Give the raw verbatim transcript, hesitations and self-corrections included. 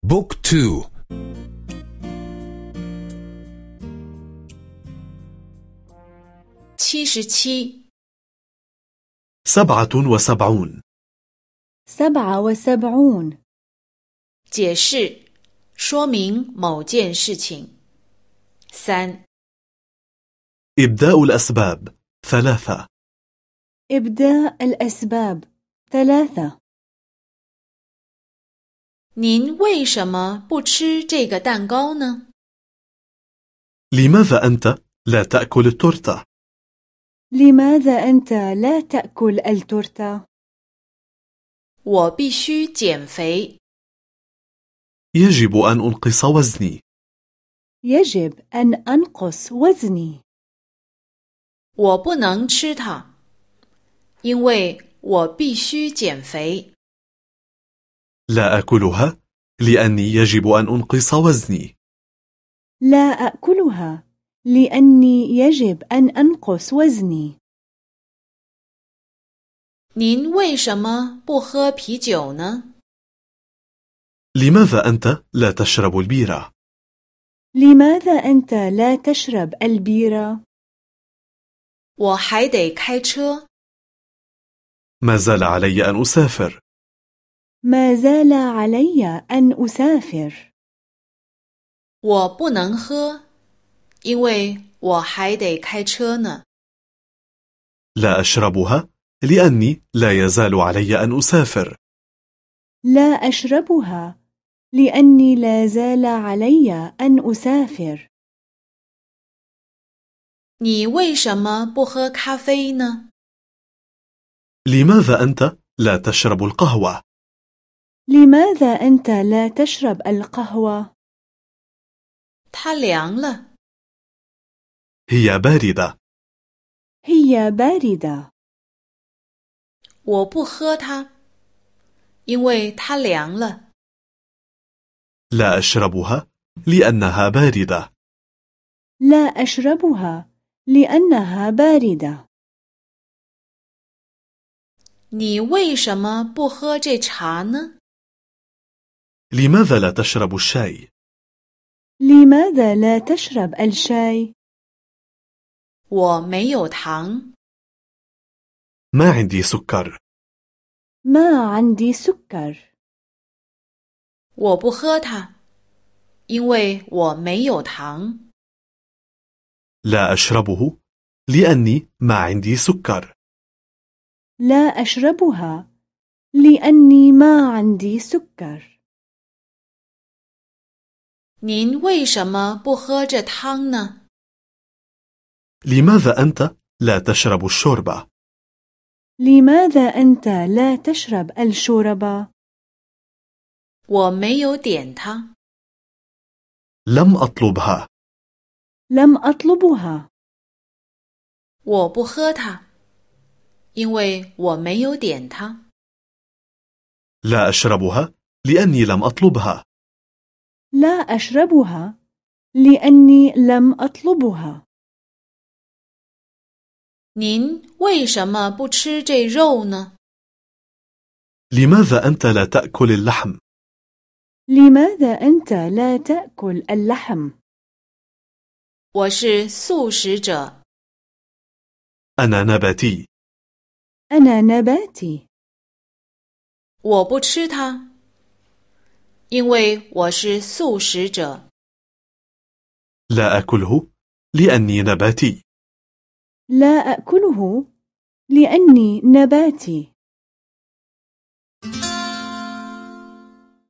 بوك تو. سبعة وسبعون. سبعة وسبعون. 解释说明某件事情。三 إبداء الأسباب ثلاثة. إبداء الأسباب ثلاثة. 您为什么不吃这个蛋糕呢？ لماذا أنت لا تأكل التورتة؟ لماذا أنت لا تأكل التورتة؟ 我必须减肥。 يجب أن أنقص وزني. يجب أن أنقص وزني. 我不能吃它，因为我必须减肥。 لا أكلها لأني يجب أن أنقص وزني. لا أكلها لأني يجب أن أنقص وزني. 您为什么不喝啤酒呢？ لماذا أنت لا تشرب البيرة؟ لماذا أنت لا تشرب البيرة؟ 我还得开车。 ما زال علي أن أسافر. ما زال علي أن أسافر. 我不能喝，因为我还得开车呢。 لا أشربها لأني لا يزال علي أن أسافر. لا أشربها لأني لا زال علي أن أسافر. 你为什么不喝咖啡呢？ لماذا أنت لا تشرب القهوة؟ لماذا أنت لا تشرب القهوة؟ 它凉了。 هي باردة. هي باردة. 我不喝它，因为它凉了。 لا أشربها لأنها باردة. لا أشربها لأنها باردة. 你为什么不喝这茶呢？ لماذا لا تشرب الشاي؟ لماذا لا تشرب الشاي؟ 我没有糖。 ما عندي سكر. ما عندي سكر. 我不喝它，因为我没有糖。 لا أشربه لأني ما عندي سكر. لا أشربها لأني ما عندي سكر. 您为什么不喝这汤呢？ لماذا أنت لا تشرب الشوربة؟ لماذا أنت لا تشرب الشوربة؟ 我没有点它。 لم أطلبها. لم أطلبها. 我不喝它，因为我没有点它。 لا أشربها لأني لم أطلبها. لا أشربها لأني لم أطلبها. 您为什么不吃这肉呢？ لماذا أنت لا تأكل اللحم؟ لماذا أنت لا تأكل اللحم؟ 我是素食者。 أنا نباتي. أنا نباتي. 我不吃它，因为我是素食者。 لا أكله لأني نباتي. لا أكله لأني نباتي.